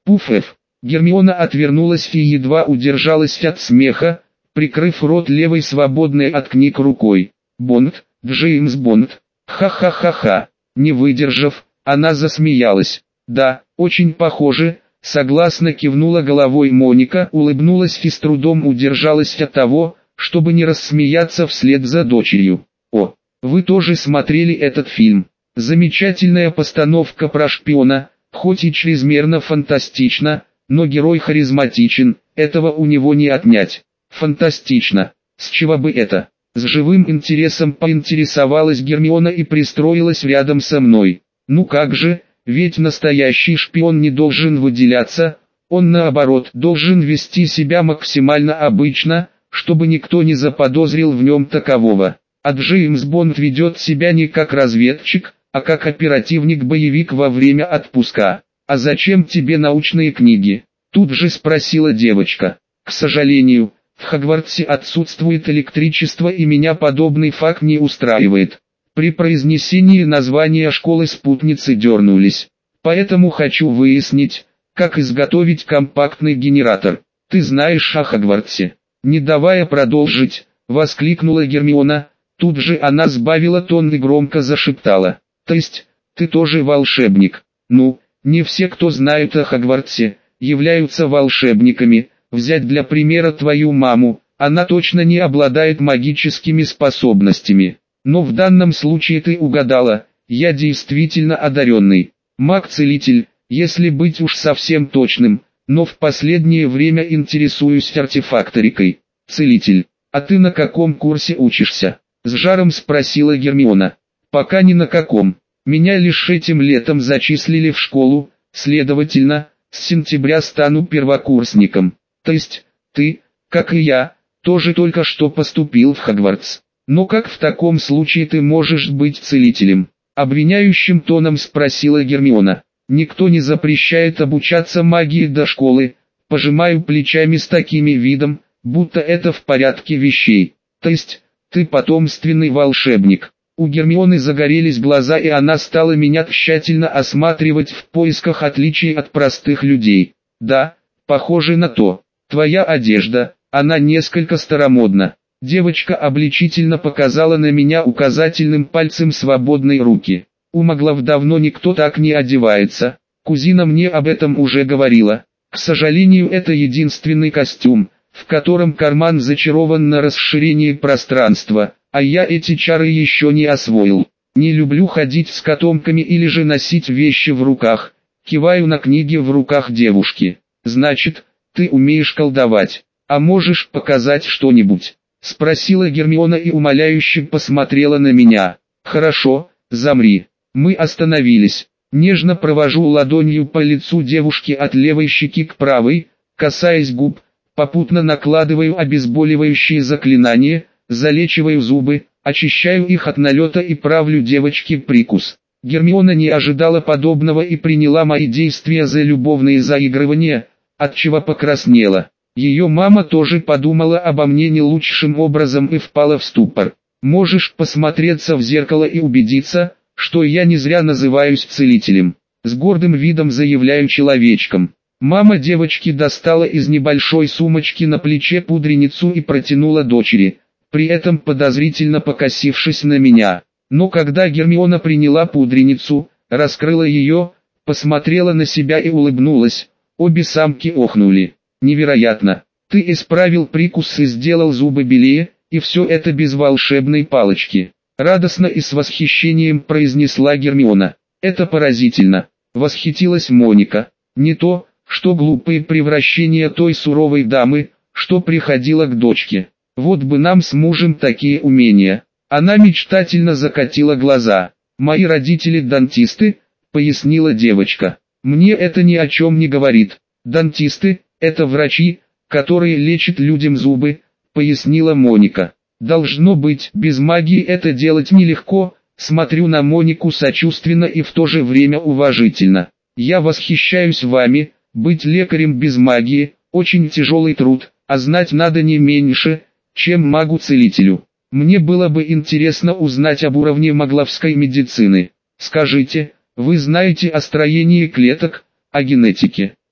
Пуф. Гермиона отвернулась и едва удержалась от смеха, прикрыв рот левой свободной от книг рукой. Бонд, Джеймс Бонд. Ха-ха-ха-ха. Не выдержав, она засмеялась. Да, очень похоже, согласно кивнула головой Моника, улыбнулась и с трудом удержалась от того, чтобы не рассмеяться вслед за дочерью. О, вы тоже смотрели этот фильм. Замечательная постановка про шпиона, хоть и чрезмерно фантастично, но герой харизматичен, этого у него не отнять. Фантастично. С чего бы это? С живым интересом поинтересовалась Гермиона и пристроилась рядом со мной. Ну как же, ведь настоящий шпион не должен выделяться, он наоборот должен вести себя максимально обычно, чтобы никто не заподозрил в нем такового. А Джеймс Бонд ведет себя не как разведчик, а как оперативник-боевик во время отпуска. «А зачем тебе научные книги?» Тут же спросила девочка. «К сожалению, в Хогвартсе отсутствует электричество и меня подобный факт не устраивает». При произнесении названия школы-спутницы дернулись. «Поэтому хочу выяснить, как изготовить компактный генератор. Ты знаешь о Хогвартсе?» Не давая продолжить, воскликнула Гермиона. Тут же она сбавила тон и громко зашептала. «То есть, ты тоже волшебник?» «Ну, не все, кто знают о Хогвартсе, являются волшебниками. Взять для примера твою маму, она точно не обладает магическими способностями. Но в данном случае ты угадала, я действительно одаренный. Маг-целитель, если быть уж совсем точным, но в последнее время интересуюсь артефакторикой. Целитель, а ты на каком курсе учишься?» С жаром спросила Гермиона. «Пока ни на каком. Меня лишь этим летом зачислили в школу, следовательно, с сентября стану первокурсником. То есть, ты, как и я, тоже только что поступил в Хогвартс. Но как в таком случае ты можешь быть целителем?» Обвиняющим тоном спросила Гермиона. «Никто не запрещает обучаться магии до школы». Пожимаю плечами с такими видом, будто это в порядке вещей. «То есть, ты потомственный волшебник?» У Гермионы загорелись глаза, и она стала меня тщательно осматривать в поисках отличий от простых людей. «Да, похоже на то. Твоя одежда, она несколько старомодна». Девочка обличительно показала на меня указательным пальцем свободной руки. «У маглов давно никто так не одевается. Кузина мне об этом уже говорила. К сожалению, это единственный костюм, в котором карман зачарован на расширение пространства, а я эти чары еще не освоил. Не люблю ходить с котомками или же носить вещи в руках». Киваю на книги в руках девушки. «Значит, ты умеешь колдовать. А можешь показать что-нибудь?» Спросила Гермиона и умоляюще посмотрела на меня. «Хорошо, замри». Мы остановились. Нежно провожу ладонью по лицу девушки от левой щеки к правой, касаясь губ, попутно накладываю обезболивающие заклинания, залечиваю зубы, очищаю их от налета и правлю девочке прикус. Гермиона не ожидала подобного и приняла мои действия за любовные заигрывания, отчего покраснела. Ее мама тоже подумала обо мне не лучшим образом и впала в ступор. «Можешь посмотреться в зеркало и убедиться, что я не зря называюсь целителем», — с гордым видом заявляю человечком. Мама девочки достала из небольшой сумочки на плече пудреницу и протянула дочери, при этом подозрительно покосившись на меня. Но когда Гермиона приняла пудреницу, раскрыла ее, посмотрела на себя и улыбнулась, обе самки охнули. «Невероятно! Ты исправил прикус и сделал зубы белее, и все это без волшебной палочки», — радостно и с восхищением произнесла Гермиона. «Это поразительно!» — восхитилась Моника. «Не то, что глупые превращения той суровой дамы, что приходила к дочке. Вот бы нам с мужем такие умения». Она мечтательно закатила глаза. «Мои родители дантисты», — пояснила девочка. «Мне это ни о чем не говорит. Дантисты — это врачи, которые лечат людям зубы», — пояснила Моника. «Должно быть, без магии это делать нелегко», — смотрю на Монику сочувственно и в то же время уважительно. «Я восхищаюсь вами, быть лекарем без магии — очень тяжелый труд, а знать надо не меньше, чем магу-целителю. Мне было бы интересно узнать об уровне магловской медицины. Скажите, вы знаете о строении клеток, о генетике?»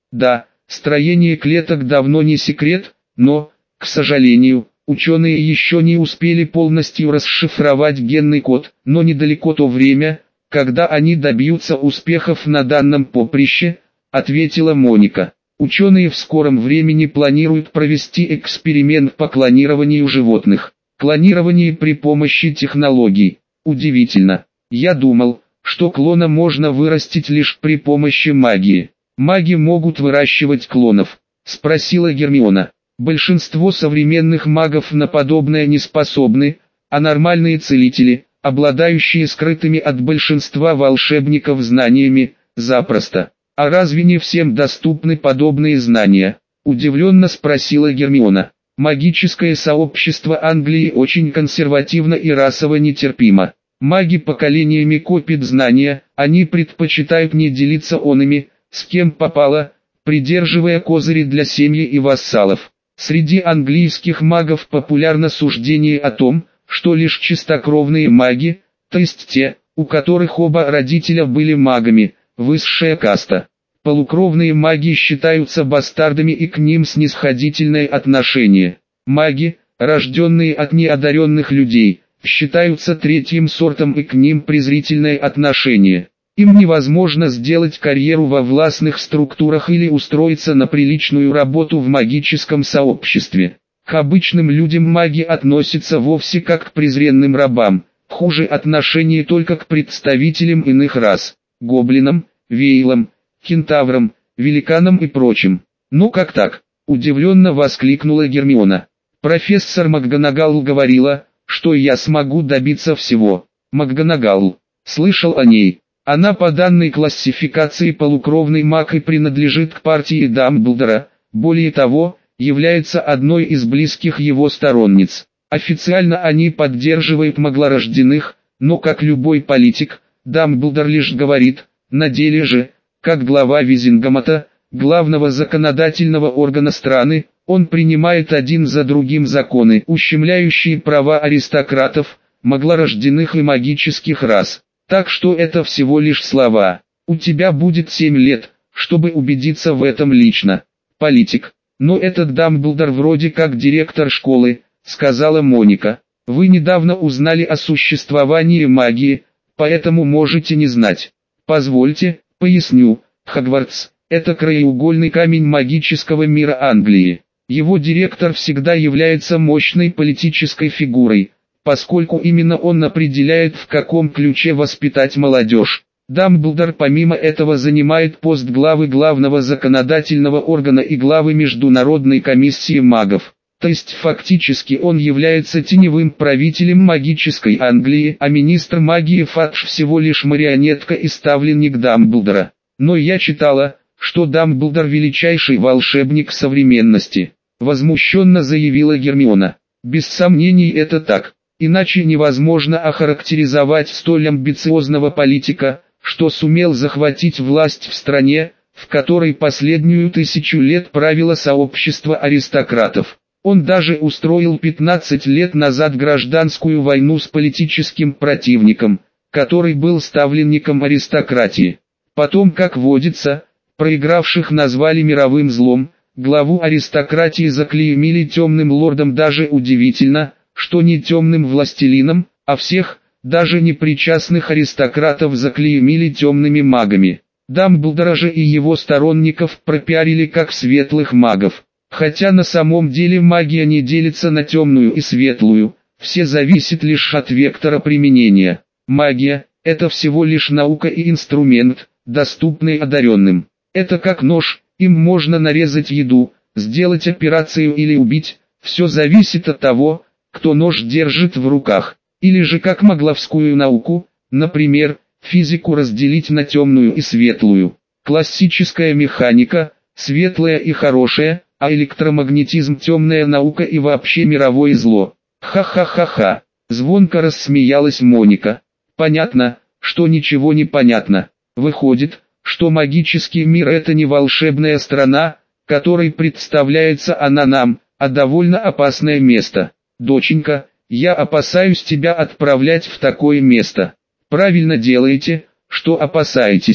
Да, строение клеток давно не секрет, но, к сожалению, ученые еще не успели полностью расшифровать генный код, но недалеко то время, когда они добьются успехов на данном поприще, ответила Моника. Ученые в скором времени планируют провести эксперимент по клонированию животных. Клонирование при помощи технологий. Удивительно. Я думал, что клона можно вырастить лишь при помощи магии. Маги могут выращивать клонов? Спросила Гермиона. Большинство современных магов на подобное не способны, а нормальные целители, обладающие скрытыми от большинства волшебников знаниями, запросто. А разве не всем доступны подобные знания? Удивленно спросила Гермиона. Магическое сообщество Англии очень консервативно и расово нетерпимо. Маги поколениями копят знания, они предпочитают не делиться онными, с кем попало, придерживая козыри для семьи и вассалов. Среди английских магов популярно суждение о том, что лишь чистокровные маги, то есть те, у которых оба родителя были магами, высшая каста. Полукровные маги считаются бастардами и к ним снисходительное отношение. Маги, рожденные от неодаренных людей, считаются третьим сортом и к ним презрительное отношение. Им невозможно сделать карьеру во властных структурах или устроиться на приличную работу в магическом сообществе. К обычным людям маги относятся вовсе как к презренным рабам, хуже отношение только к представителям иных рас, гоблинам, вейлам, кентаврам, великанам и прочим. «Ну как так?» – удивленно воскликнула Гермиона. «Профессор МакГонагал говорила, что я смогу добиться всего». МакГонагал. Слышал о ней. Она по данной классификации полукровный маг и принадлежит к партии Дамблдора, более того, является одной из близких его сторонниц. Официально они поддерживают маглорожденных, но как любой политик, Дамблдор лишь говорит, на деле же, как глава Визингамата, главного законодательного органа страны, он принимает один за другим законы, ущемляющие права аристократов, маглорожденных и магических рас. Так что это всего лишь слова. У тебя будет 7 лет, чтобы убедиться в этом лично. Политик. Но этот Дамблдор вроде как директор школы, сказала Моника. Вы недавно узнали о существовании магии, поэтому можете не знать. Позвольте, поясню. Хогвартс – это краеугольный камень магического мира Англии. Его директор всегда является мощной политической фигурой, поскольку именно он определяет, в каком ключе воспитать молодежь. Дамблдор помимо этого занимает пост главы главного законодательного органа и главы Международной комиссии магов. То есть фактически он является теневым правителем магической Англии, а министр магии Фадж всего лишь марионетка и ставленник Дамблдора. Но я читала, что Дамблдор величайший волшебник современности. Возмущенно заявила Гермиона. Без сомнений это так. Иначе невозможно охарактеризовать столь амбициозного политика, что сумел захватить власть в стране, в которой последнюю 1000 лет правило сообщество аристократов. Он даже устроил 15 лет назад гражданскую войну с политическим противником, который был ставленником аристократии. Потом, как водится, проигравших назвали мировым злом, главу аристократии заклеймили темным лордом. Даже удивительно, что не темным властелином, а всех, даже непричастных аристократов заклеймили темными магами. Дамблдора же и его сторонников пропиарили как светлых магов. Хотя на самом деле магия не делится на темную и светлую, все зависит лишь от вектора применения. Магия – это всего лишь наука и инструмент, доступный одаренным. Это как нож, им можно нарезать еду, сделать операцию или убить, все зависит от того, кто нож держит в руках. Или же как магловскую науку, например, физику разделить на темную и светлую. Классическая механика, светлая и хорошая, а электромагнетизм темная наука и вообще мировое зло. Ха-ха-ха-ха, звонко рассмеялась Моника. Понятно, что ничего не понятно. Выходит, что магический мир это не волшебная страна, которой представляется она нам, а довольно опасное место. Доченька, я опасаюсь тебя отправлять в такое место. Правильно делаете, что опасаетесь.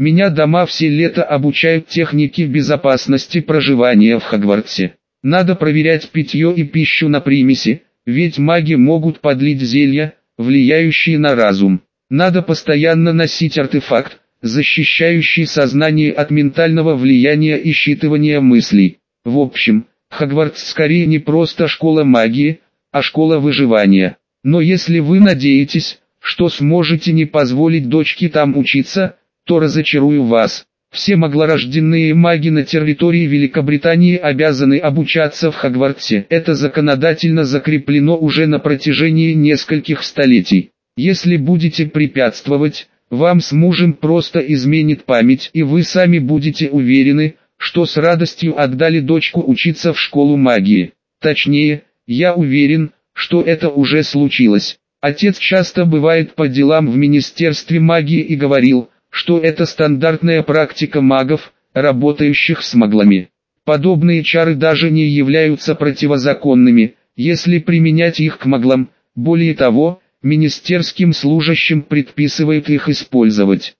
Меня дома все лето обучают технике безопасности проживания в Хогвартсе. Надо проверять питье и пищу на примеси, ведь маги могут подлить зелья, влияющие на разум. Надо постоянно носить артефакт, защищающий сознание от ментального влияния и считывания мыслей. В общем, Хогвартс скорее не просто школа магии, а школа выживания. Но если вы надеетесь, что сможете не позволить дочке там учиться, то разочарую вас. Все маглорожденные маги на территории Великобритании обязаны обучаться в Хогвартсе. Это законодательно закреплено уже на протяжении нескольких столетий. Если будете препятствовать, вам с мужем просто изменит память, и вы сами будете уверены, что с радостью отдали дочку учиться в школу магии. Точнее, я уверен, что это уже случилось. Отец часто бывает по делам в Министерстве магии и говорил, что это стандартная практика магов, работающих с маглами. Подобные чары даже не являются противозаконными, если применять их к маглам. Более того, министерским служащим предписывают их использовать.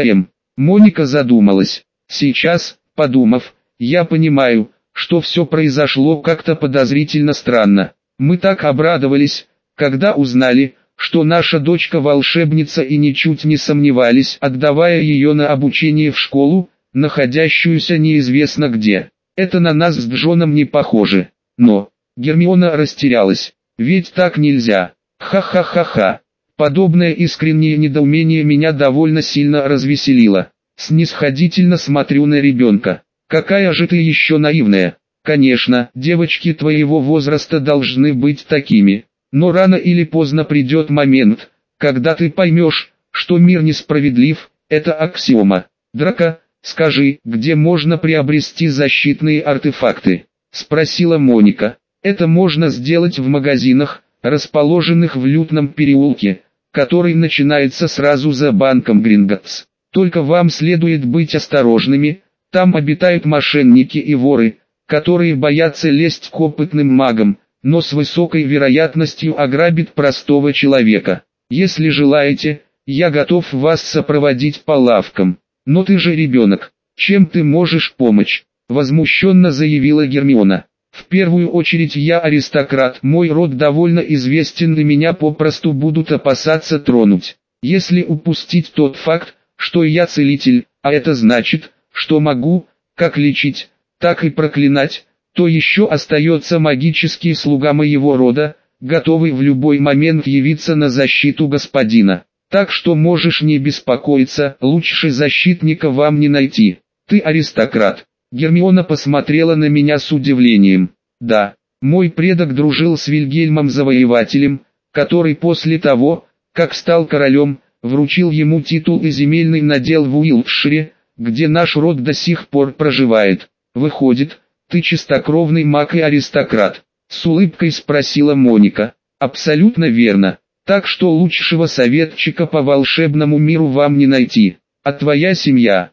Моника задумалась. Сейчас, подумав, я понимаю, что все произошло как-то подозрительно странно. Мы так обрадовались, когда узнали, что наша дочка волшебница, и ничуть не сомневались, отдавая ее на обучение в школу, находящуюся неизвестно где. Это на нас с Джоном не похоже. Но Гермиона растерялась. Ведь так нельзя. Ха-ха-ха-ха. Подобное искреннее недоумение меня довольно сильно развеселило. Снисходительно смотрю на ребенка. Какая же ты еще наивная. Конечно, девочки твоего возраста должны быть такими. Но рано или поздно придет момент, когда ты поймешь, что мир несправедлив, это аксиома. Драко, скажи, где можно приобрести защитные артефакты? Спросила Моника. Это можно сделать в магазинах, расположенных в Лютном переулке, который начинается сразу за банком Гринготтс. Только вам следует быть осторожными, там обитают мошенники и воры, которые боятся лезть к опытным магам, но с высокой вероятностью ограбит простого человека. Если желаете, я готов вас сопроводить по лавкам. Но ты же ребенок, чем ты можешь помочь? Возмущенно заявила Гермиона. В первую очередь я аристократ, мой род довольно известен и меня попросту будут опасаться тронуть. Если упустить тот факт, что я целитель, а это значит, что могу, как лечить, так и проклинать, то еще остается магический слуга моего рода, готовый в любой момент явиться на защиту господина. Так что можешь не беспокоиться, лучше защитника вам не найти. Ты аристократ. Гермиона посмотрела на меня с удивлением. Да, мой предок дружил с Вильгельмом Завоевателем, который после того, как стал королем, вручил ему титул и земельный надел в Уилтшире, где наш род до сих пор проживает. Выходит, ты чистокровный маг и аристократ? С улыбкой спросила Моника. Абсолютно верно. Так что лучшего советчика по волшебному миру вам не найти. А твоя семья?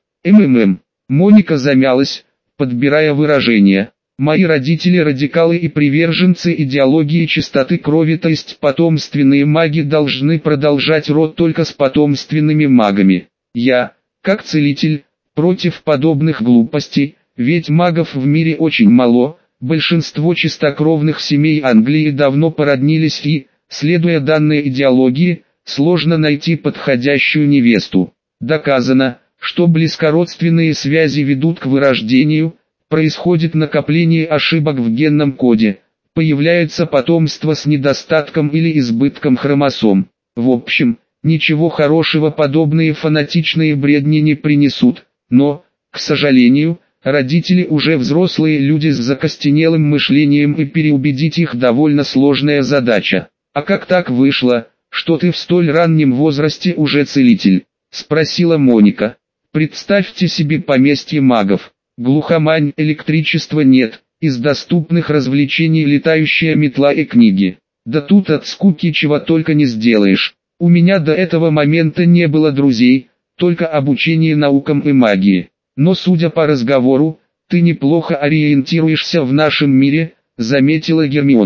Моника замялась, подбирая выражение. Мои родители радикалы и приверженцы идеологии чистоты крови, то есть потомственные маги должны продолжать род только с потомственными магами. Я, как целитель, против подобных глупостей, ведь магов в мире очень мало, большинство чистокровных семей Англии давно породнились и, следуя данной идеологии, сложно найти подходящую невесту. Доказано, что близкородственные связи ведут к вырождению, происходит накопление ошибок в генном коде, появляется потомство с недостатком или избытком хромосом. В общем, ничего хорошего подобные фанатичные бредни не принесут, но, к сожалению, родители уже взрослые люди с закостенелым мышлением, и переубедить их довольно сложная задача. «А как так вышло, что ты в столь раннем возрасте уже целитель?» – спросила Моника. «Представьте себе поместье магов. Глухомань, электричества нет, из доступных развлечений летающая метла и книги. Да тут от скуки чего только не сделаешь. У меня до этого момента не было друзей, только обучение наукам и магии. Но судя по разговору, ты неплохо ориентируешься в нашем мире», – заметила Гермиона.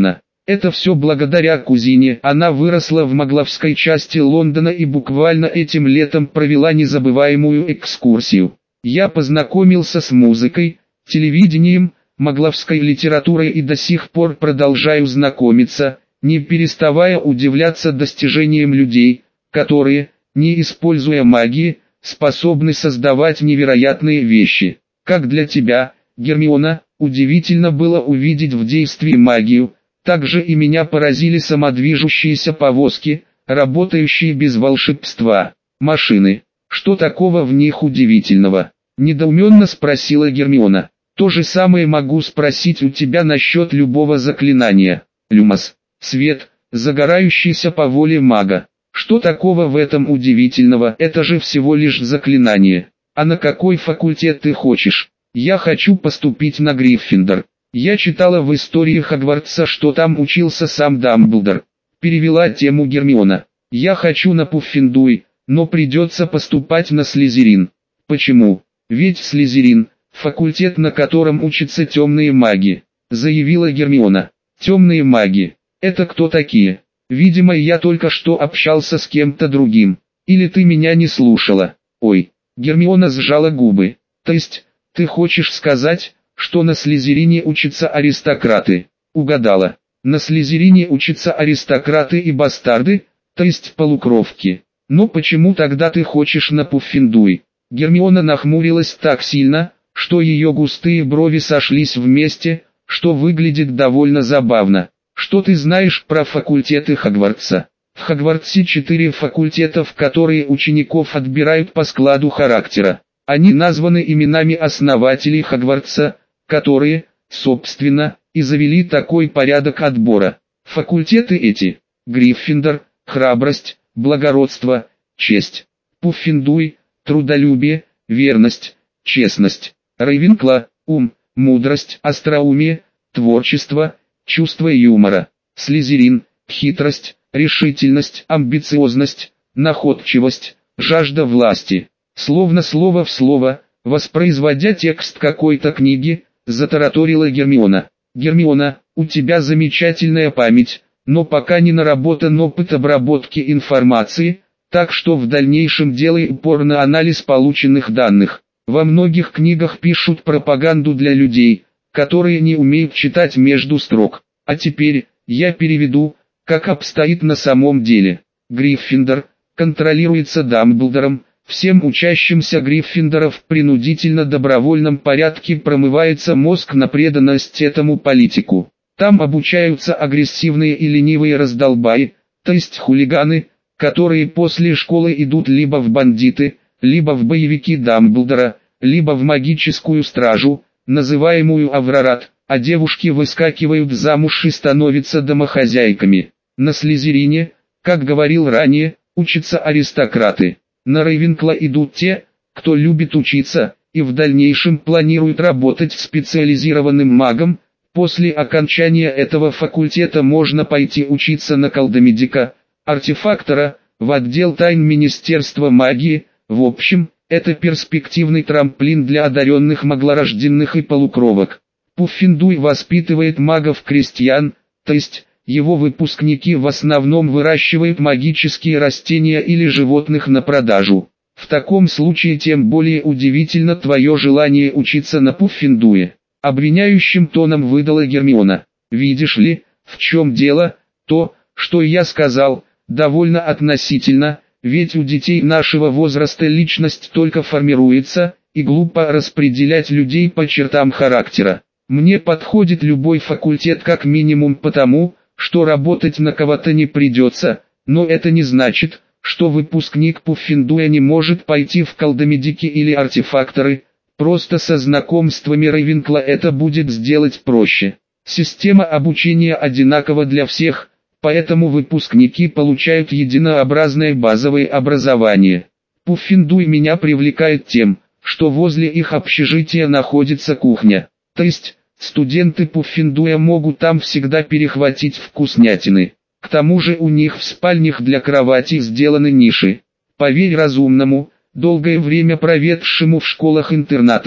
Это все благодаря кузине, она выросла в Магловской части Лондона и буквально этим летом провела незабываемую экскурсию. Я познакомился с музыкой, телевидением, магловской литературой и до сих пор продолжаю знакомиться, не переставая удивляться достижениям людей, которые, не используя магии, способны создавать невероятные вещи. Как для тебя, Гермиона, удивительно было увидеть в действии магию, также и меня поразили самодвижущиеся повозки, работающие без волшебства, машины. Что такого в них удивительного? Недоуменно спросила Гермиона. То же самое могу спросить у тебя насчет любого заклинания. Люмос, свет, загорающийся по воле мага. Что такого в этом удивительного? Это же всего лишь заклинание. А на какой факультет ты хочешь? Я хочу поступить на Гриффиндор. Я читала в истории Хогвартса, что там учился сам Дамблдор. Перевела тему Гермиона. Я хочу на Пуффендуй, но придется поступать на Слизерин. Почему? Ведь Слизерин – факультет, на котором учатся темные маги, заявила Гермиона. Темные маги. Это кто такие? Видимо, я только что общался с кем-то другим. Или ты меня не слушала? Ой, Гермиона сжала губы. То есть, ты хочешь сказать, что на Слизерине учатся аристократы? Угадала. На Слизерине учатся аристократы и бастарды, то есть полукровки. Но почему тогда ты хочешь на Пуффендуй? Гермиона нахмурилась так сильно, что ее густые брови сошлись вместе, что выглядит довольно забавно. Что ты знаешь про факультеты Хогвартса? В Хогвартсе 4 факультета, в которые учеников отбирают по складу характера. Они названы именами основателей Хогвартса, которые, собственно, и завели такой порядок отбора. Факультеты эти: Гриффиндор, храбрость, благородство, честь; Пуффендуй, трудолюбие, верность, честность; Рейвенкла, ум, мудрость, остроумие, творчество, чувство юмора; Слизерин, хитрость, решительность, амбициозность, находчивость, жажда власти. Словно слово в слово, воспроизводя текст какой-то книги, затараторила Гермиона. Гермиона, у тебя замечательная память, но пока не наработан опыт обработки информации, так что в дальнейшем делай упор на анализ полученных данных. Во многих книгах пишут пропаганду для людей, которые не умеют читать между строк. А теперь, я переведу, как обстоит на самом деле. Гриффиндор контролируется Дамблдором. Всем учащимся Гриффиндоров в принудительно-добровольном порядке промывается мозг на преданность этому политику. Там обучаются агрессивные и ленивые раздолбаи, то есть хулиганы, которые после школы идут либо в бандиты, либо в боевики Дамблдора, либо в магическую стражу, называемую Аврорат, а девушки выскакивают замуж и становятся домохозяйками. На Слизерине, как говорил ранее, учатся аристократы. На Рейвенкла идут те, кто любит учиться, и в дальнейшем планирует работать специализированным магом. После окончания этого факультета можно пойти учиться на колдомедика, артефактора, в отдел тайн Министерства магии. В общем, это перспективный трамплин для одаренных маглорожденных и полукровок. Пуффендуй воспитывает магов-крестьян, то есть его выпускники в основном выращивают магические растения или животных на продажу. В таком случае тем более удивительно твое желание учиться на Пуффендуе. Обвиняющим тоном выдала Гермиона. Видишь ли, в чем дело? То, что я сказал, довольно относительно, ведь у детей нашего возраста личность только формируется, и глупо распределять людей по чертам характера. Мне подходит любой факультет как минимум потому, что работать на кого-то не придется, но это не значит, что выпускник Пуффендуя не может пойти в колдомедики или артефакторы, просто со знакомствами Рейвенкла это будет сделать проще. Система обучения одинакова для всех, поэтому выпускники получают единообразное базовое образование. Пуффендуй меня привлекает тем, что возле их общежития находится кухня, то есть студенты Пуффендуя могут там всегда перехватить вкуснятины. К тому же у них в спальнях для кровати сделаны ниши. Поверь разумному, долгое время проведшему в школах-интернатах,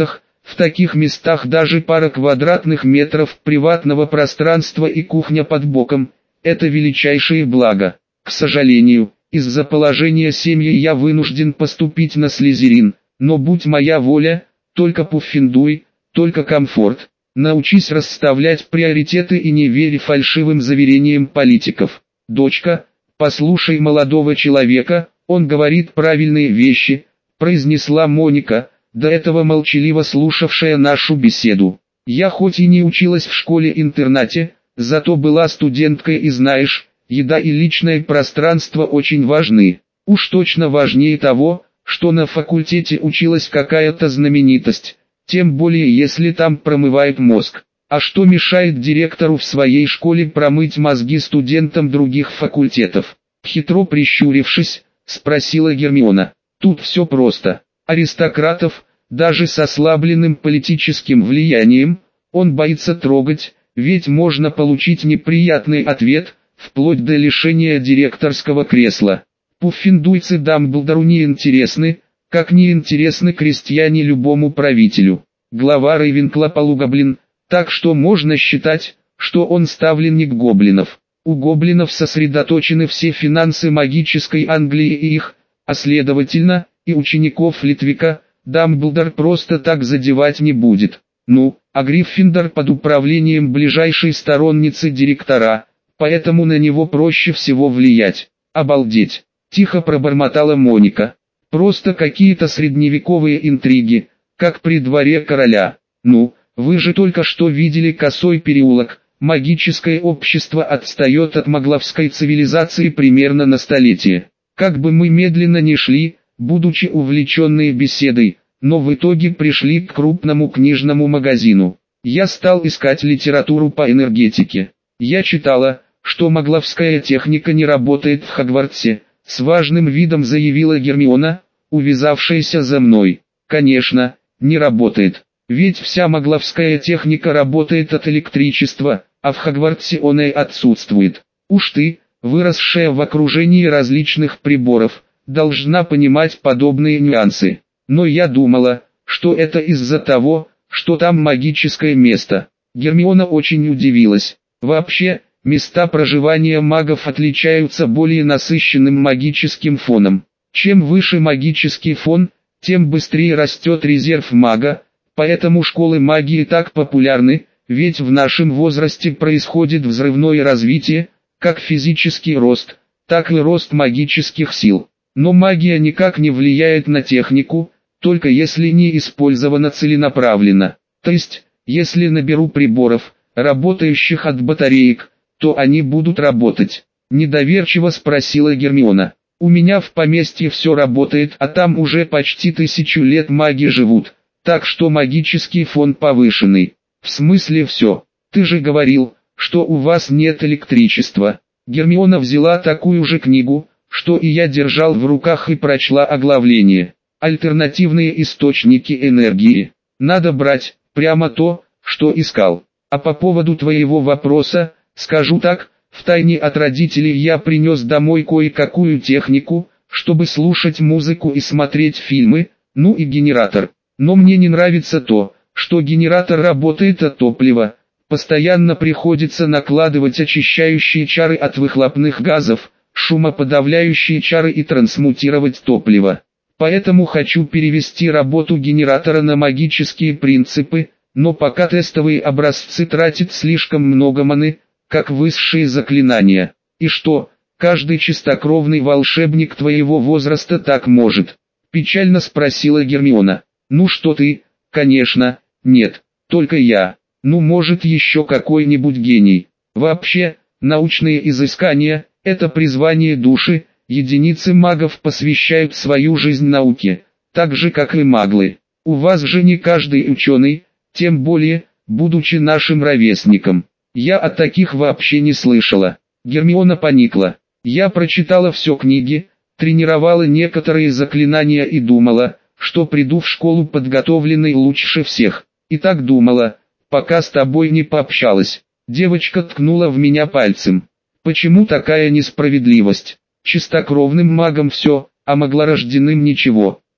В таких местах даже пара квадратных метров приватного пространства и кухня под боком – это величайшее благо. К сожалению, из-за положения семьи я вынужден поступить на Слизерин, но будь моя воля, только Пуффендуй, только комфорт. Научись расставлять приоритеты и не верь фальшивым заверениям политиков. Дочка, послушай молодого человека, он говорит правильные вещи, произнесла Моника, до этого молчаливо слушавшая нашу беседу. Я хоть и не училась в школе-интернате, зато была студенткой и знаешь, еда и личное пространство очень важны. Уж точно важнее того, что на факультете училась какая-то знаменитость, тем более если там промывают мозг. А что мешает директору в своей школе промыть мозги студентам других факультетов? Хитро прищурившись, спросила Гермиона. Тут все просто. Аристократов, даже с ослабленным политическим влиянием, он боится трогать, ведь можно получить неприятный ответ, вплоть до лишения директорского кресла. Пуффендуйцы Дамблдору не интересны, как не интересны крестьяне любому правителю. Глава Рейвенкло полугоблин, так что можно считать, что он ставленник гоблинов. У гоблинов сосредоточены все финансы магической Англии и их, а следовательно, и учеников Литвика, Дамблдор просто так задевать не будет. Ну, а Гриффиндор под управлением ближайшей сторонницы директора, поэтому на него проще всего влиять. Обалдеть, тихо пробормотала Моника. Просто какие-то средневековые интриги, как при дворе короля. Ну, вы же только что видели Косой переулок. Магическое общество отстает от магловской цивилизации примерно на столетие. Как бы мы медленно ни шли, будучи увлеченные беседой, но в итоге пришли к крупному книжному магазину. Я стал искать литературу по энергетике. Я читала, что магловская техника не работает в Хогвартсе, с важным видом заявила Гермиона, увязавшаяся за мной. Конечно, не работает, ведь вся магловская техника работает от электричества, а в Хогвартсе оно и отсутствует. Уж ты, выросшая в окружении различных приборов, должна понимать подобные нюансы. Но я думала, что это из-за того, что там магическое место. Гермиона очень удивилась. Вообще, места проживания магов отличаются более насыщенным магическим фоном. Чем выше магический фон, тем быстрее растет резерв мага, поэтому школы магии так популярны, ведь в нашем возрасте происходит взрывное развитие, как физический рост, так и рост магических сил. Но магия никак не влияет на технику, только если не использована целенаправленно. То есть, если наберу приборов, работающих от батареек, то они будут работать. Недоверчиво спросила Гермиона. У меня в поместье все работает, а там уже почти 1000 лет маги живут, так что магический фон повышенный. В смысле все? Ты же говорил, что у вас нет электричества. Гермиона взяла такую же книгу, что и я держал в руках и прочла оглавление. Альтернативные источники энергии. Надо брать, прямо то, что искал. А по поводу твоего вопроса, скажу так, втайне от родителей я принес домой кое-какую технику, чтобы слушать музыку и смотреть фильмы, ну и генератор. Но мне не нравится то, что генератор работает от топлива. Постоянно приходится накладывать очищающие чары от выхлопных газов, шумоподавляющие чары и трансмутировать топливо. Поэтому хочу перевести работу генератора на магические принципы, но пока тестовые образцы тратят слишком много маны, как высшие заклинания. И что, каждый чистокровный волшебник твоего возраста так может? Печально спросила Гермиона. Ну что ты, конечно, нет, только я. Ну может еще какой-нибудь гений. Вообще, научные изыскания – это призвание души, единицы магов посвящают свою жизнь науке, так же как и маглы. У вас же не каждый ученый, тем более, будучи нашим ровесником. Я о таких вообще не слышала. Гермиона поникла. Я прочитала все книги, тренировала некоторые заклинания и думала, что приду в школу подготовленной лучше всех. И так думала, пока с тобой не пообщалась. Девочка ткнула в меня пальцем. Почему такая несправедливость? Чистокровным магам все, а маглорожденным ничего.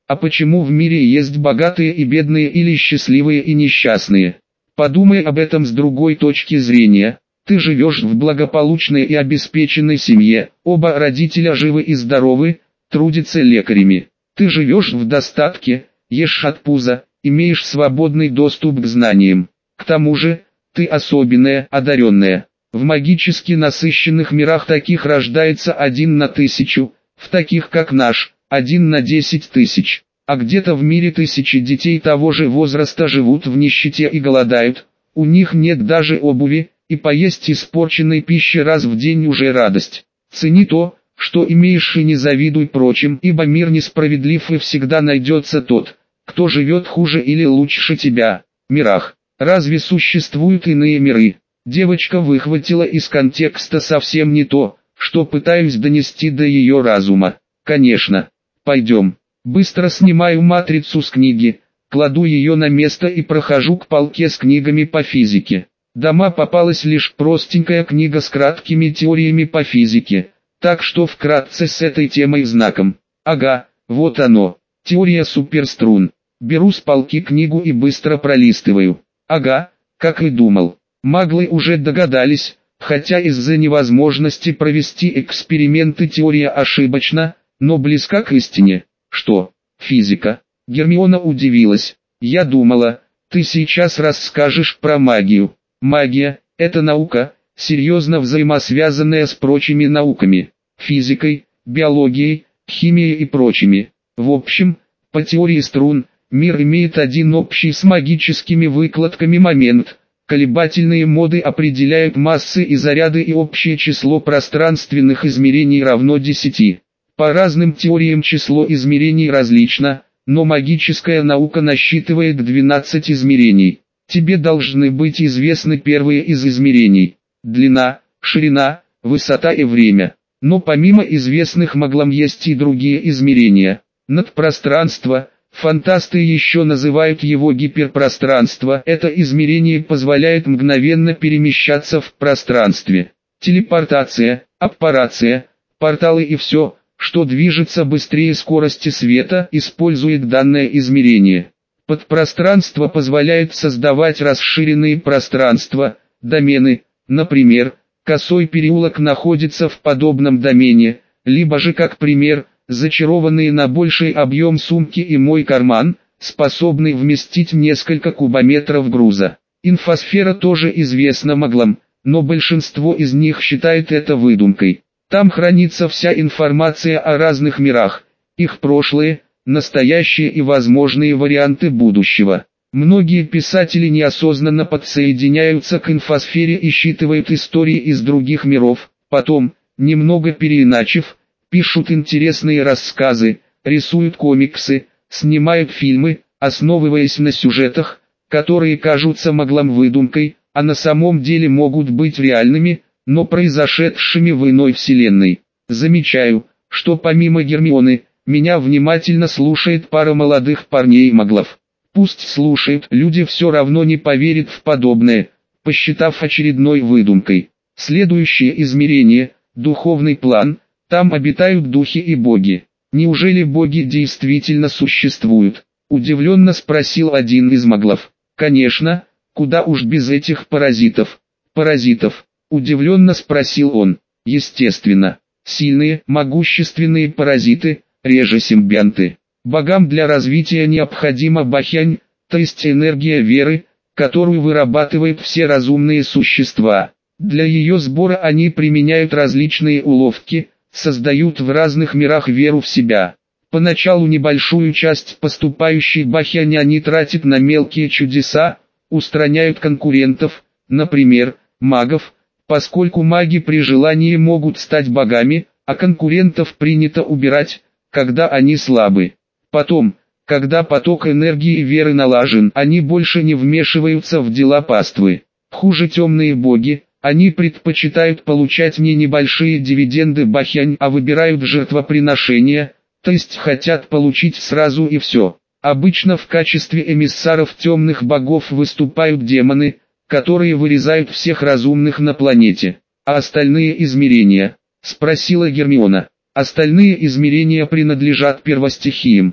А почему в мире есть богатые и бедные или счастливые и несчастные? Подумай об этом с другой точки зрения. Ты живешь в благополучной и обеспеченной семье, оба родителя живы и здоровы, трудятся лекарями. Ты живешь в достатке, ешь от пуза, имеешь свободный доступ к знаниям. К тому же, ты особенная, одаренная. В магически насыщенных мирах таких рождается 1 на 1000, в таких как наш, 1 на 10 тысяч. А где-то в мире тысячи детей того же возраста живут в нищете и голодают. У них нет даже обуви, и поесть испорченной пищи раз в день уже радость. Цени то, что имеешь, и не завидуй прочим, ибо мир несправедлив и всегда найдется тот, кто живет хуже или лучше тебя. Мирах. Разве существуют иные миры? Девочка выхватила из контекста совсем не то, что пытаюсь донести до ее разума. Конечно. Пойдем. Быстро снимаю матрицу с книги, кладу ее на место и прохожу к полке с книгами по физике. Дома попалась лишь простенькая книга с краткими теориями по физике, так что вкратце с этой темой знаком. Ага, вот оно. Теория суперструн. Беру с полки книгу и быстро пролистываю. Ага, как и думал. Маглы уже догадались, хотя из-за невозможности провести эксперименты теория ошибочна, но близка к истине. Что? Физика? Гермиона удивилась. Я думала, ты сейчас расскажешь про магию. Магия – это наука, серьезно взаимосвязанная с прочими науками. Физикой, биологией, химией и прочими. В общем, по теории струн, мир имеет один общий с магическими выкладками момент. Колебательные моды определяют массы и заряды, и общее число пространственных измерений равно 10. По разным теориям число измерений различно, но магическая наука насчитывает 12 измерений. Тебе должны быть известны первые из измерений: длина, ширина, высота и время. Но помимо известных маглам есть и другие измерения. Надпространство, фантасты еще называют его гиперпространство. Это измерение позволяет мгновенно перемещаться в пространстве. Телепортация, аппарация, порталы и все, что движется быстрее скорости света, использует данное измерение. Подпространство позволяет создавать расширенные пространства, домены, например, косой переулок находится в подобном домене, либо же, как пример, зачарованные на больший объем сумки и мой карман, способный вместить несколько кубометров груза. Инфосфера тоже известна маглам, но большинство из них считает это выдумкой. Там хранится вся информация о разных мирах, их прошлое, настоящие и возможные варианты будущего. Многие писатели неосознанно подсоединяются к инфосфере и считывают истории из других миров, потом, немного переиначив, пишут интересные рассказы, рисуют комиксы, снимают фильмы, основываясь на сюжетах, которые кажутся маглам выдумкой, а на самом деле могут быть реальными, но произошедшими в иной вселенной. Замечаю, что помимо Гермионы, меня внимательно слушает пара молодых парней-маглов. Пусть слушают, люди все равно не поверят в подобное, посчитав очередной выдумкой. Следующее измерение, духовный план, там обитают духи и боги. Неужели боги действительно существуют? Удивленно спросил один из маглов. Конечно, куда уж без этих паразитов. Паразитов? Удивленно спросил он. Естественно, сильные, могущественные паразиты, реже симбионты. Богам для развития необходима бахянь, то есть энергия веры, которую вырабатывают все разумные существа. Для ее сбора они применяют различные уловки, создают в разных мирах веру в себя. Поначалу небольшую часть поступающей бахяни они тратят на мелкие чудеса, устраняют конкурентов, например, магов, поскольку маги при желании могут стать богами, а конкурентов принято убирать, когда они слабы. Потом, когда поток энергии веры налажен, они больше не вмешиваются в дела паствы. Хуже темные боги, они предпочитают получать не небольшие дивиденды бахянь, а выбирают жертвоприношения, то есть хотят получить сразу и все. Обычно в качестве эмиссаров темных богов выступают демоны, которые вырезают всех разумных на планете. А остальные измерения? Спросила Гермиона. Остальные измерения принадлежат первостихиям.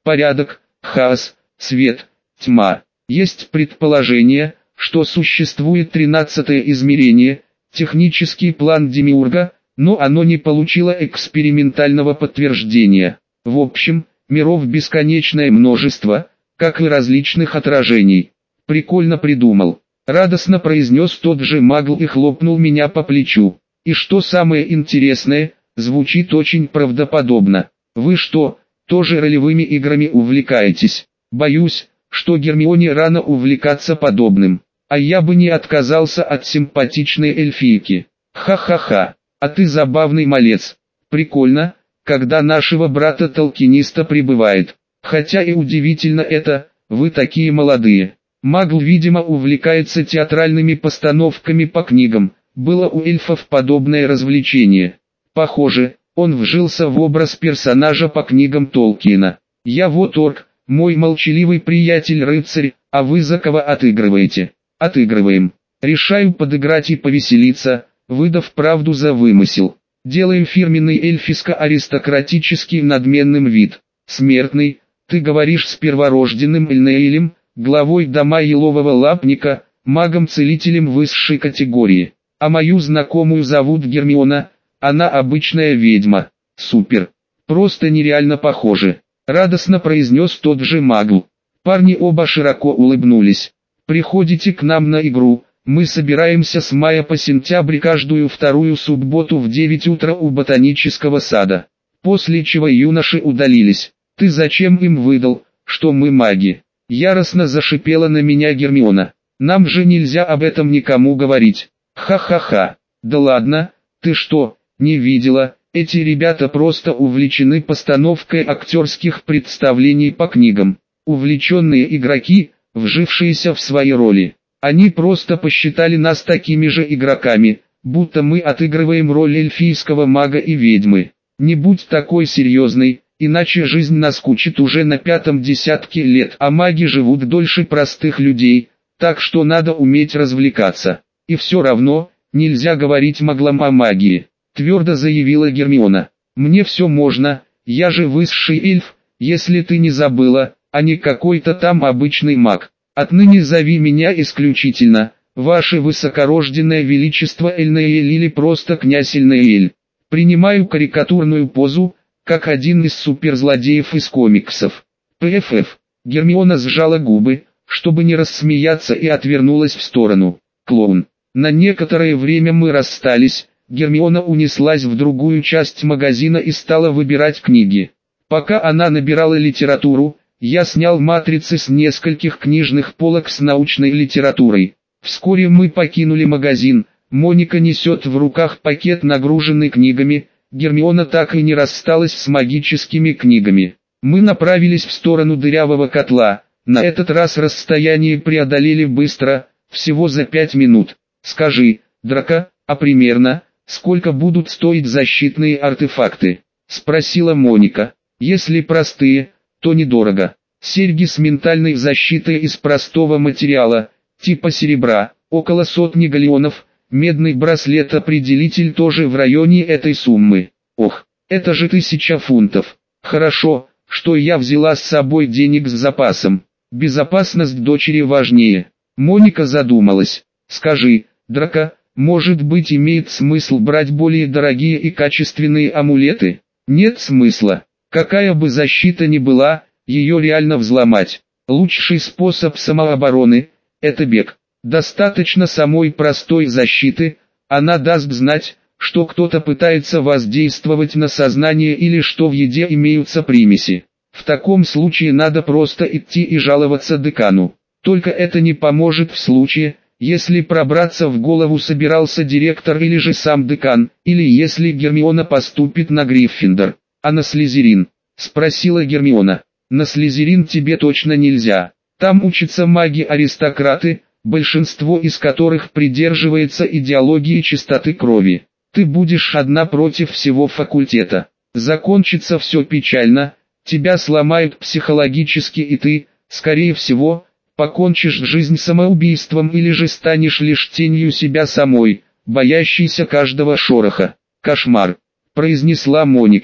беспорядок, хаос, свет, тьма. Есть предположение, что существует 13-е измерение, технический план Демиурга, но оно не получило экспериментального подтверждения. В общем, миров бесконечное множество, как и различных отражений. Прикольно придумал. Радостно произнес тот же магл и хлопнул меня по плечу. И что самое интересное, звучит очень правдоподобно. Вы что, тоже ролевыми играми увлекаетесь? Боюсь, что Гермионе рано увлекаться подобным. А я бы не отказался от симпатичной эльфийки. Ха-ха-ха, а ты забавный малец. Прикольно, когда нашего брата-толкиниста прибывает. Хотя и удивительно это, вы такие молодые. Магл, видимо, увлекается театральными постановками по книгам. Было у эльфов подобное развлечение. Похоже, он вжился в образ персонажа по книгам Толкиена. Я вот орк, мой молчаливый приятель-рыцарь, а вы за кого отыгрываете? Отыгрываем. Решаю подыграть и повеселиться, выдав правду за вымысел. Делаем фирменный эльфиско-аристократический надменным вид. Смертный, ты говоришь с перворожденным Эльнеилем, главой дома елового лапника, магом-целителем высшей категории. А мою знакомую зовут Гермиона, она обычная ведьма. Супер. Просто нереально похоже. Радостно произнес тот же магл. Парни оба широко улыбнулись. Приходите к нам на игру, мы собираемся с мая по сентябрь каждую вторую субботу в 9 утра у ботанического сада. После чего юноши удалились. Ты зачем им выдал, что мы маги? Яростно зашипела на меня Гермиона. Нам же нельзя об этом никому говорить. Ха-ха-ха. Да ладно, ты что, не видела? Эти ребята просто увлечены постановкой актерских представлений по книгам. Увлеченные игроки, вжившиеся в свои роли. Они просто посчитали нас такими же игроками, будто мы отыгрываем роль эльфийского мага и ведьмы. Не будь такой серьезной, иначе жизнь наскучит уже на 5-м десятке лет, а маги живут дольше простых людей, так что надо уметь развлекаться. И все равно, нельзя говорить маглам о магии, твердо заявила Гермиона. Мне все можно, я же высший эльф, если ты не забыла, а не какой-то там обычный маг. Отныне зови меня исключительно, ваше высокорожденное величество Эльнеэль или просто князь Эльнеэль. Принимаю карикатурную позу, как один из суперзлодеев из комиксов. ПФФ. Гермиона сжала губы, чтобы не рассмеяться, и отвернулась в сторону. Клоун. На некоторое время мы расстались, Гермиона унеслась в другую часть магазина и стала выбирать книги. Пока она набирала литературу, я снял матрицы с нескольких книжных полок с научной литературой. Вскоре мы покинули магазин, Моника несет в руках пакет, нагруженный книгами, Гермиона так и не рассталась с магическими книгами. Мы направились в сторону дырявого котла, на этот раз расстояние преодолели быстро, всего за 5 минут. Скажи, Драко, а примерно, сколько будут стоить защитные артефакты? Спросила Моника. Если простые, то недорого. Серьги с ментальной защитой из простого материала, типа серебра, около 100 галеонов, медный браслет-определитель тоже в районе этой суммы. Ох, это же 1000 фунтов. Хорошо, что я взяла с собой денег с запасом. Безопасность дочери важнее. Моника задумалась. Скажи, Драко, может быть, имеет смысл брать более дорогие и качественные амулеты? Нет смысла. Какая бы защита ни была, ее реально взломать. Лучший способ самообороны – это бег. Достаточно самой простой защиты, она даст знать, что кто-то пытается воздействовать на сознание или что в еде имеются примеси. В таком случае надо просто идти и жаловаться декану. Только это не поможет в случае, если пробраться в голову собирался директор или же сам декан, или если Гермиона поступит на Гриффиндор. «А на Слизерин?» – спросила Гермиона. «На Слизерин тебе точно нельзя. Там учатся маги-аристократы, большинство из которых придерживается идеологии чистоты крови. Ты будешь одна против всего факультета. Закончится все печально, тебя сломают психологически и ты, скорее всего, покончишь жизнь самоубийством или же станешь лишь тенью себя самой, боящейся каждого шороха. Кошмар», – произнесла Моника.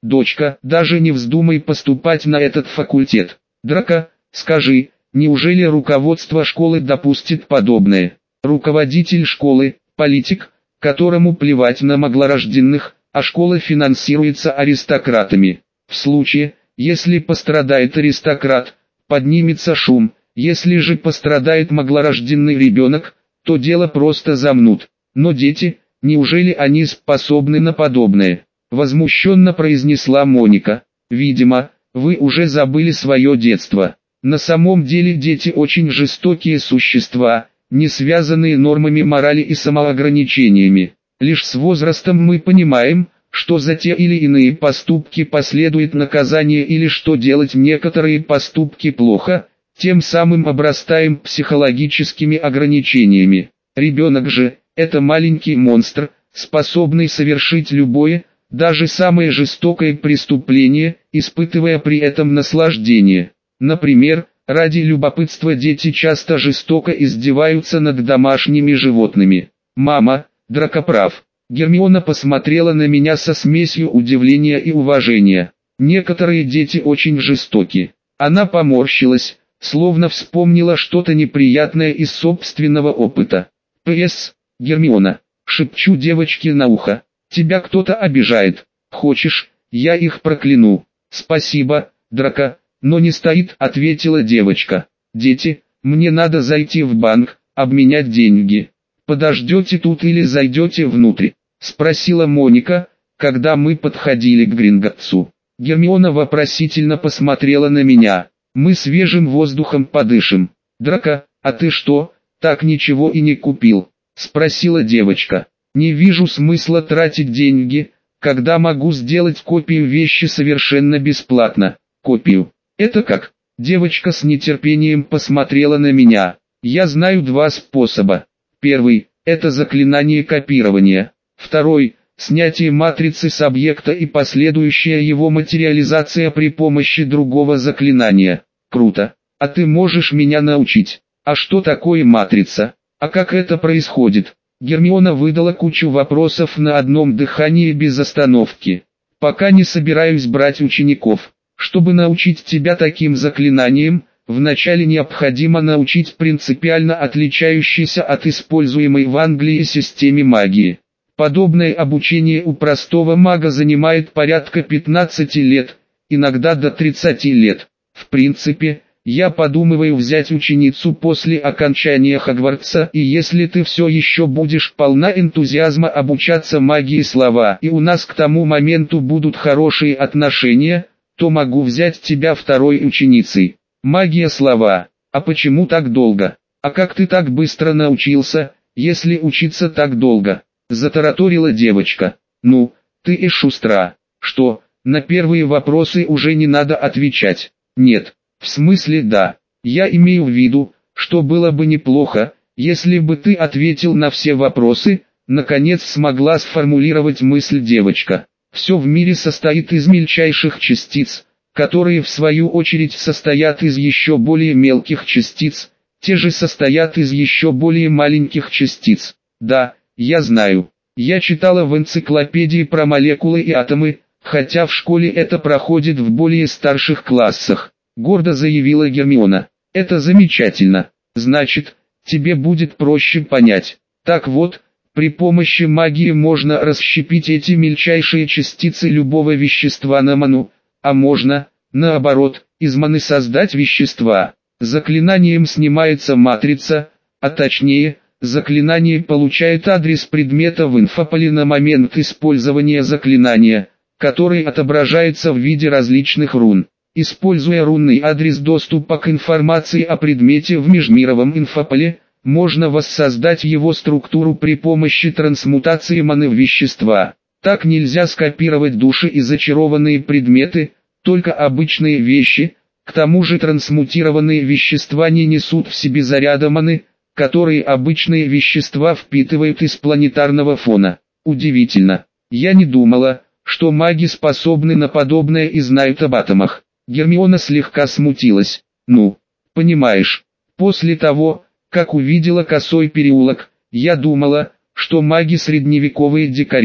Дочка, даже не вздумай поступать на этот факультет. Драко, скажи, неужели руководство школы допустит подобное? Руководитель школы, политик, которому плевать на маглорожденных, а школа финансируется аристократами. В случае, если пострадает аристократ, поднимется шум, если же пострадает маглорожденный ребенок, то дело просто замнут. Но дети, неужели они способны на подобное? Возмущенно произнесла Моника. Видимо, вы уже забыли свое детство. На самом деле дети очень жестокие существа, не связанные нормами морали и самоограничениями. Лишь с возрастом мы понимаем, что за те или иные поступки последует наказание или что делать некоторые поступки плохо, тем самым обрастаем психологическими ограничениями. Ребенок же – это маленький монстр, способный совершить любое, даже самое жестокое преступление, испытывая при этом наслаждение. Например, ради любопытства дети часто жестоко издеваются над домашними животными. Мама, Драко прав. Гермиона посмотрела на меня со смесью удивления и уважения. Некоторые дети очень жестоки. Она поморщилась, словно вспомнила что-то неприятное из собственного опыта. «П.С. Гермиона», — шепчу девочке на ухо, — «тебя кто-то обижает. Хочешь, я их прокляну?» «Спасибо, Драко, но не стоит», — ответила девочка. «Дети, мне надо зайти в банк, обменять деньги. Подождете тут или зайдете внутрь?» — спросила Моника, когда мы подходили к Гринготтсу. Гермиона вопросительно посмотрела на меня. «Мы свежим воздухом подышим». «Драко, а ты что, так ничего и не купил?» — спросила девочка. «Не вижу смысла тратить деньги, когда могу сделать копию вещи совершенно бесплатно». «Копию? Это как?» Девочка с нетерпением посмотрела на меня. «Я знаю два способа. Первый – это заклинание копирования. Второй – снятие матрицы с объекта и последующая его материализация при помощи другого заклинания. Круто. А ты можешь меня научить? А что такое матрица? А как это происходит?» Гермиона выдала кучу вопросов на одном дыхании без остановки. «Пока не собираюсь брать учеников. Чтобы научить тебя таким заклинаниям, вначале необходимо научить принципиально отличающейся от используемой в Англии системе магии. Подобное обучение у простого мага занимает порядка 15 лет, иногда до 30 лет. В принципе, я подумываю взять ученицу после окончания Хогвартса, и если ты все еще будешь полна энтузиазма обучаться магии слова, и у нас к тому моменту будут хорошие отношения, то могу взять тебя второй ученицей. Магия слова. А почему так долго? А как ты так быстро научился, если учиться так долго?» Затараторила девочка. «Ну, ты и шустра. Что, на первые вопросы уже не надо отвечать?» «Нет, в смысле да. Я имею в виду, что было бы неплохо, если бы ты ответил на все вопросы», наконец смогла сформулировать мысль девочка. «Все в мире состоит из мельчайших частиц, которые в свою очередь состоят из еще более мелких частиц, те же состоят из еще более маленьких частиц. Да, я знаю. Я читала в энциклопедии про молекулы и атомы, хотя в школе это проходит в более старших классах», гордо заявила Гермиона. «Это замечательно. Значит, тебе будет проще понять. Так вот, при помощи магии можно расщепить эти мельчайшие частицы любого вещества на ману, а можно, наоборот, из маны создать вещества. Заклинанием снимается матрица, а точнее, заклинание получает адрес предмета в инфополе на момент использования заклинания, который отображается в виде различных рун. Используя рунный адрес доступа к информации о предмете в межмировом инфополе, можно воссоздать его структуру при помощи трансмутации маны в вещества. Так нельзя скопировать души и зачарованные предметы, только обычные вещи. К тому же трансмутированные вещества не несут в себе заряда маны, которые обычные вещества впитывают из планетарного фона. Удивительно. Я не думала, что маги способны на подобное и знают об атомах. Гермиона слегка смутилась. «Ну, понимаешь, после того, как увидела Косой переулок, я думала, что маги средневековые дикари.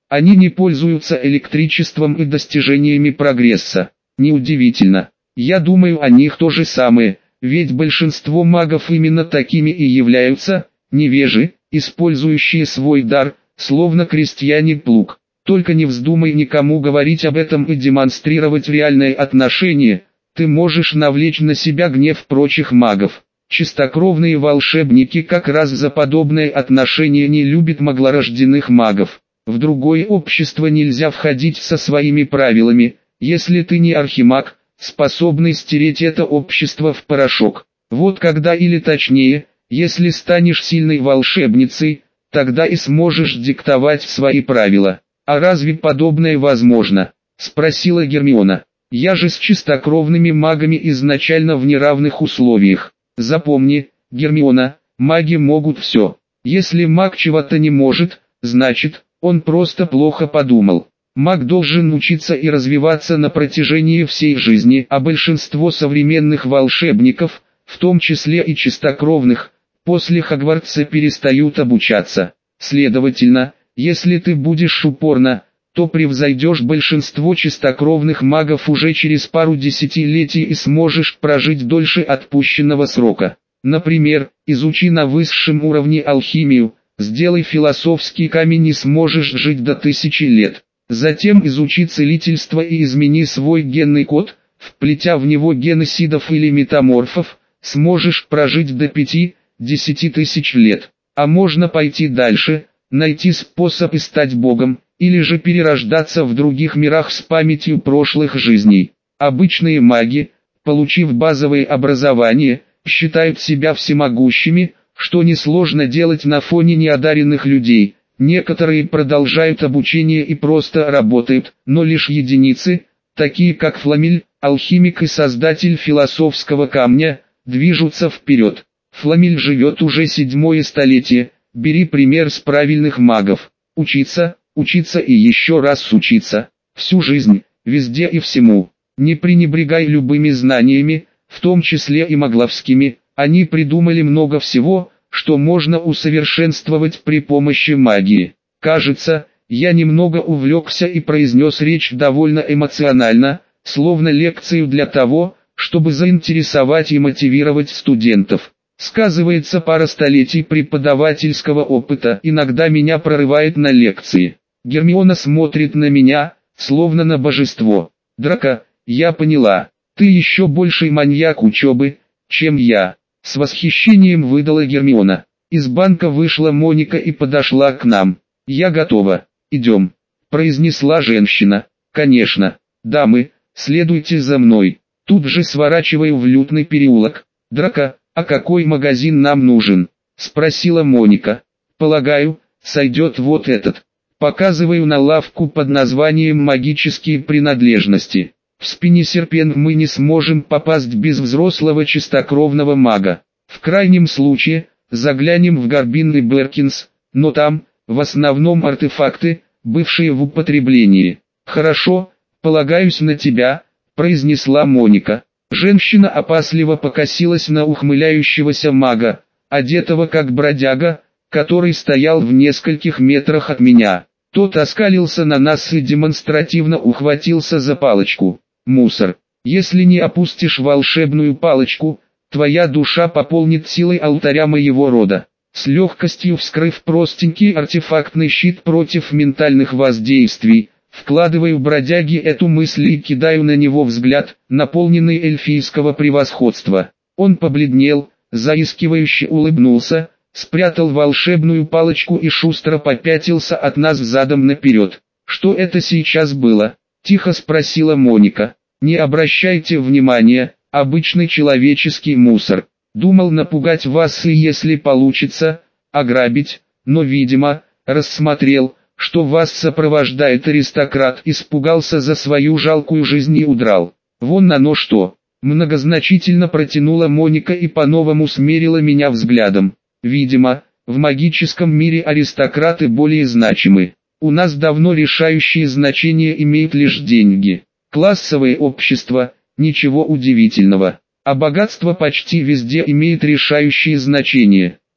Они не пользуются электричеством и достижениями прогресса. Неудивительно. Я думаю о них то же самое, ведь большинство магов именно такими и являются, невежи, использующие свой дар, словно крестьяне-плуг. Только не вздумай никому говорить об этом и демонстрировать реальное отношение, ты можешь навлечь на себя гнев прочих магов. Чистокровные волшебники как раз за подобное отношение не любят маглорожденных магов. В другое общество нельзя входить со своими правилами, если ты не архимаг, способный стереть это общество в порошок. Вот когда, или точнее, если станешь сильной волшебницей, тогда и сможешь диктовать свои правила. «А разве подобное возможно?» – спросила Гермиона. «Я же с чистокровными магами изначально в неравных условиях. Запомни, Гермиона, маги могут все. Если маг чего-то не может, значит, он просто плохо подумал. Маг должен учиться и развиваться на протяжении всей жизни, а большинство современных волшебников, в том числе и чистокровных, после Хогвартса перестают обучаться. Следовательно, если ты будешь упорна, то превзойдешь большинство чистокровных магов уже через пару десятилетий и сможешь прожить дольше отпущенного срока. Например, изучи на высшем уровне алхимию, сделай философский камень и сможешь жить до 1000 лет. Затем изучи целительство и измени свой генный код, вплетя в него гены сидов или метаморфов, сможешь прожить до 5-10 тысяч лет. А можно пойти дальше, найти способ и стать богом, или же перерождаться в других мирах с памятью прошлых жизней. Обычные маги, получив базовое образование, считают себя всемогущими, что несложно делать на фоне неодаренных людей. Некоторые продолжают обучение и просто работают, но лишь единицы, такие как Фламель, алхимик и создатель философского камня, движутся вперед. Фламель живет уже 7-е столетие, бери пример с правильных магов. Учиться, учиться и еще раз учиться. Всю жизнь, везде и всему. Не пренебрегай любыми знаниями, в том числе и магловскими. Они придумали много всего, что можно усовершенствовать при помощи магии. Кажется, я немного увлекся и произнес речь довольно эмоционально, словно лекцию для того, чтобы заинтересовать и мотивировать студентов. Сказывается пара столетий преподавательского опыта, иногда меня прорывает на лекции. Гермиона смотрит на меня, словно на божество. Драко, я поняла, ты еще больший маньяк учебы, чем я. С восхищением выдала Гермиона. Из банка вышла Моника и подошла к нам. «Я готова, идем», – произнесла женщина. «Конечно, дамы, следуйте за мной». Тут же сворачиваю в лютный переулок. «Драко, а какой магазин нам нужен?» – спросила Моника. «Полагаю, сойдет вот этот». Показываю на лавку под названием «Магические принадлежности». В Спинни-Серпент мы не сможем попасть без взрослого чистокровного мага. В крайнем случае, заглянем в Горбин и Беркинс, но там, в основном артефакты, бывшие в употреблении. «Хорошо, полагаюсь на тебя», – произнесла Моника. Женщина опасливо покосилась на ухмыляющегося мага, одетого как бродяга, который стоял в нескольких метрах от меня. Тот оскалился на нас и демонстративно ухватился за палочку. «Мусор. Если не опустишь волшебную палочку, твоя душа пополнит силой алтаря моего рода». С легкостью вскрыв простенький артефактный щит против ментальных воздействий, вкладываю бродяге эту мысль и кидаю на него взгляд, наполненный эльфийского превосходства. Он побледнел, заискивающе улыбнулся, спрятал волшебную палочку и шустро попятился от нас задом наперед. «Что это сейчас было?» – тихо спросила Моника. «Не обращайте внимания, обычный человеческий мусор. Думал напугать вас и, если получится, ограбить, но, видимо, рассмотрел, что вас сопровождает аристократ, испугался за свою жалкую жизнь и удрал. Вон оно что!» Многозначительно протянула Моника и по-новому смерила меня взглядом. «Видимо, в магическом мире аристократы более значимы. У нас давно решающее значение имеют лишь деньги. Классовое общество, ничего удивительного. А богатство почти везде имеет решающее значение.